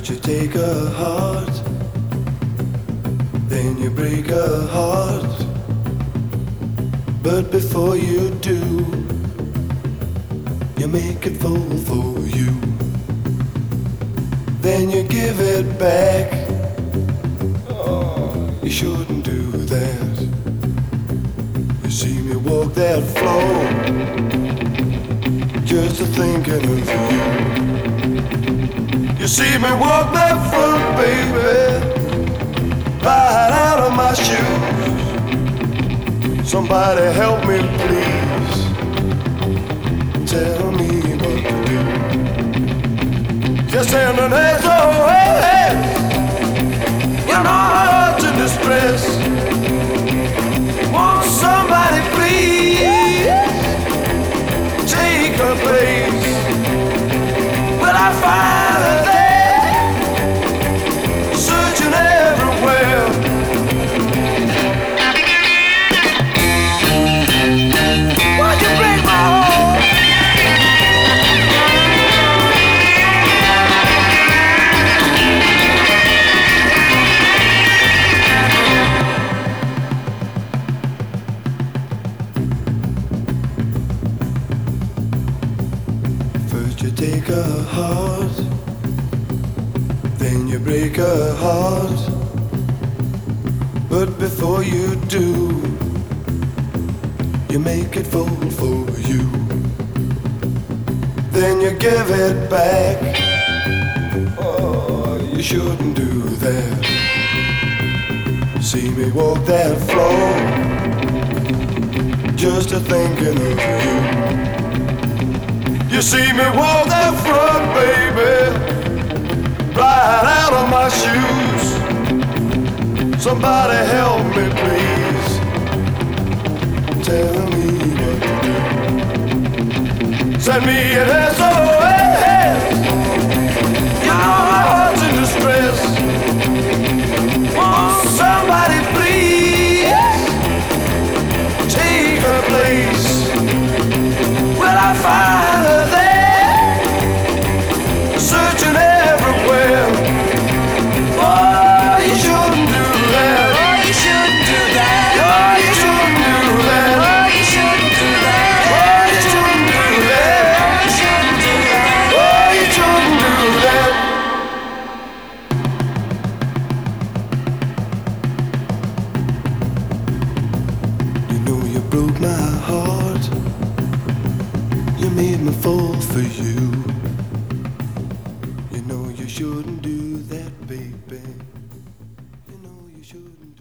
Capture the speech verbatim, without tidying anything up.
First you take a heart, then you break a heart. But before you do, you make it fall for you. Then you give it back. Oh, you shouldn't do that. You see me walk that floor, just a thinking of you. You see me walk that front, baby, right out of my shoes. Somebody help me, please. Tell me what to do. Just send an S O S. You know my heart's in distress. Won't somebody please take her place? Will I find her there, searching everywhere? Why'd you break my heart? First you take a heart, then you break a heart. But before you do, you make it fall for you. Then you give it back. Oh, you shouldn't do that. See me walk that floor, just a thinking of you. You see me walk that front, baby, right out of my shoes. Somebody help me, please. Tell me what to do. Send me an S O S. You know my heart's in distress. Won't somebody please take her place? Will I find her there, searching everywhere? Oh, you shouldn't do that. Oh, you shouldn't do that. Oh, you shouldn't do that. Oh, you shouldn't do that. Oh, you shouldn't do that. Oh, you shouldn't do that. You know you broke my heart. You made me fall for you. You know you shouldn't do that, baby. You know you shouldn't.